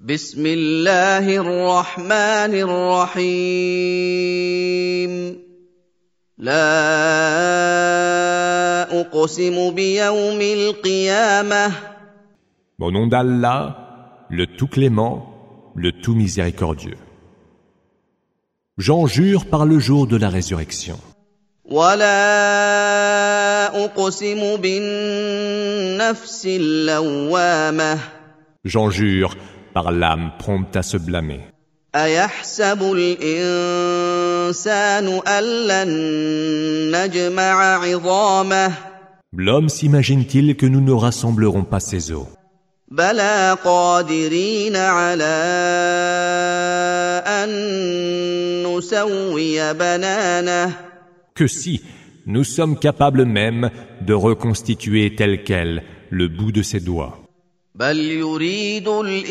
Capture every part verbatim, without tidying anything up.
بسم الله الرحمن الرحيم لا أقسم بيوم القيامة. Au nom d'Allah, le tout clément, le tout miséricordieux. J'en jure par le jour de la résurrection. ولا أقسم بالنفس اللوامة. J'en jure par l'âme prompte à se blâmer. أيحسب الإنسان أن لن نجمع عظامه. L'homme s'imagine-t-il que nous ne rassemblerons pas ses os? بلى قادرين على أن نسوي بنانه. Que si, nous sommes capables même de reconstituer tel quel le bout de ses doigts. بل يريد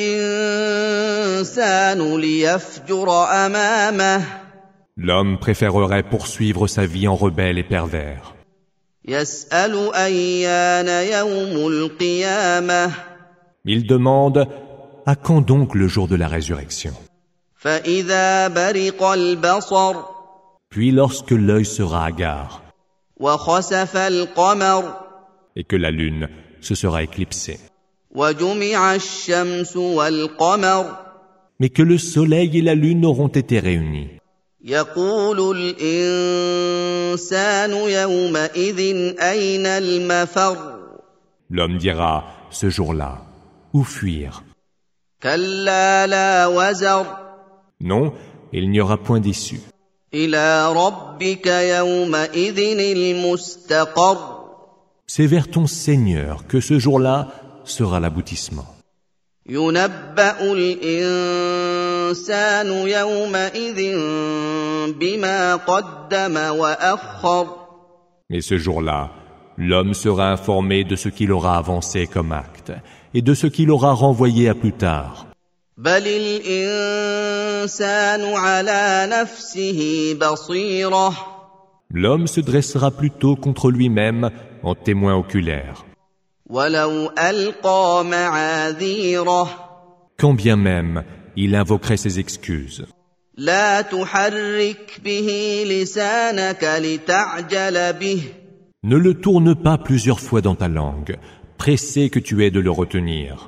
الإنسان ليفجر أمامه. L'homme préférerait poursuivre sa vie en rebelle et pervers. يسأل أيان يوم القيامة. Il demande à quand donc le jour de la résurrection? فإذا برق البصر. Puis lorsque l'œil sera hagard وخسف القمر. et que la lune se sera éclipsée, وجمع الشمس والقمر. mais que le soleil et la lune auront été réunis. يقول الإنسان يومئذ أين المفر. L'homme dira ce jour-là, où fuir? كلا لا وزر. Non, il n'y aura point d'issue. إلى ربك يومئذ المستقر. C'est vers ton Seigneur que ce jour-là sera l'aboutissement. ينبأ الإنسان يومئذ بما قدم وأخر. Mais ce jour-là, l'homme sera informé de ce qu'il aura avancé comme acte et de ce qu'il aura renvoyé à plus tard. بل الإنسان على نفسه بصيرة. L'homme se dressera plutôt contre lui-même en témoin oculaire. ولو ألقى معاذيره. Quand bien même il invoquerait ses excuses. لا تحرك به لسانك لتعجل به. Ne le tourne pas plusieurs fois dans ta langue, pressé que tu es de le retenir.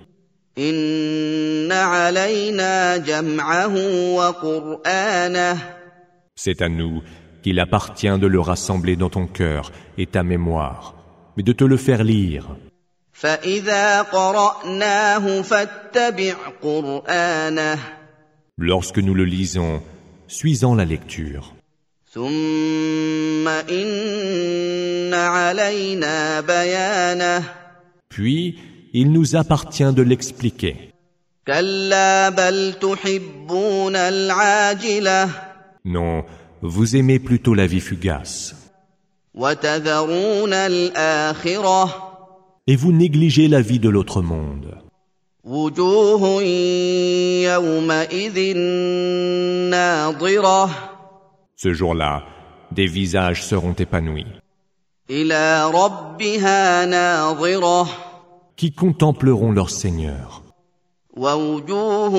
إن علينا جمعه وقرآنه. C'est à nous qu'il appartient de le rassembler dans ton cœur et ta mémoire, mais de te le faire lire. فإذا قرأناه فاتبع قرآنه. Lorsque nous le lisons, suis-en la lecture. ثم إن علينا بيانه. Puis, il nous appartient de l'expliquer. كلا بل تحبون العاجلة. Non, vous aimez plutôt la vie fugace. وتذرون الآخرة. Et vous négligez la vie de l'autre monde. وجوه يومئذ ناظرة. Ce jour-là, des visages seront épanouis, إلى ربها ناظرة. qui contempleront leur Seigneur. ووجوه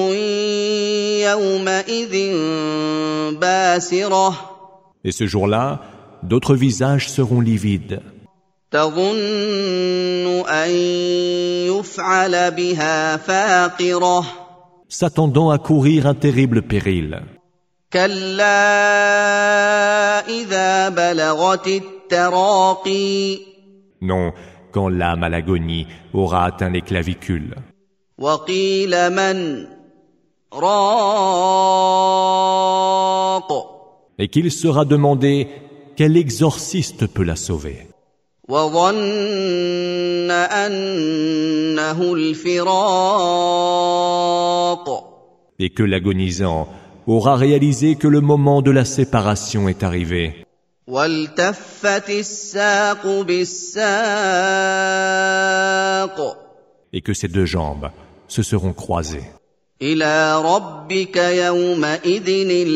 يومئذ باسرة. Et ce jour-là, d'autres visages seront livides, تظن أن يفعل بها فاقرة. s'attendant à courir un terrible péril. كلا إذا بلغت التراقي. Non, quand l'âme à l'agonie aura atteint les clavicules. وقيل من راق. Et qu'il sera demandé quel exorciste peut la sauver. وظن أنه الفراق. Et que l'agonisant aura réalisé que le moment de la séparation est arrivé. والتفت الساق بالساق. Et que ces deux jambes se seront croisées. إلى ربك يومئذ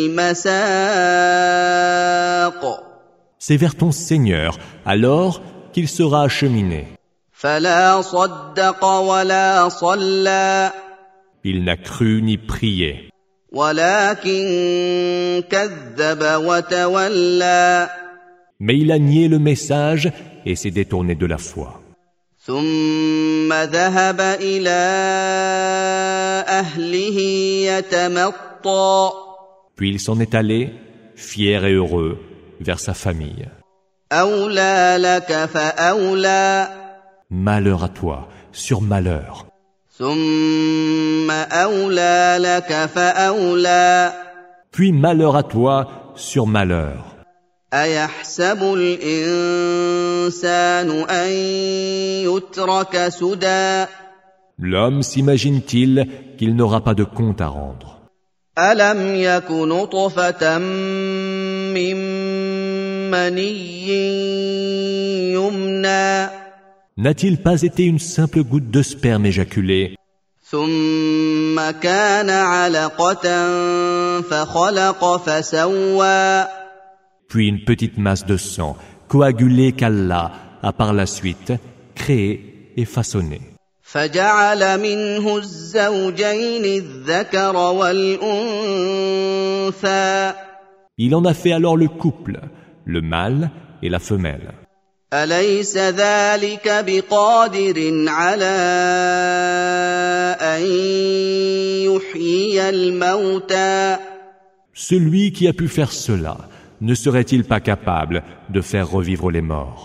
المساق. C'est vers ton Seigneur alors qu'il sera acheminé. فلا صدق ولا صلى. Il n'a cru ni prié. ولكن كذب وتولى Mais il a nié le message et s'est détourné de la foi. ثم ذهب إلى أهله يتمطى Puis il s'en est allé, fier et heureux, vers sa famille. أولى لك فأولى Malheur à toi, sur malheur. ثم أولى لك فأولى Puis malheur à toi, sur malheur. أيحسب الإنسان أن يترك سدى L'homme s'imagine-t-il qu'il n'aura pas de compte à rendre? ألم يك نطفة من مني يمنى N'a-t-il pas été une simple goutte de sperme éjaculée, ثم كان علقة فخلق فسوى puis une petite masse de sang, coagulée qu'Allah a par la suite créée et façonnée? فجعل منه الزوجين الذكر والأنثى Il en a fait alors le couple, le mâle et la femelle. أليس ذلك بقادر على أن يحيي الموتى Celui qui a pu faire cela, ne serait-il pas capable de faire revivre les morts?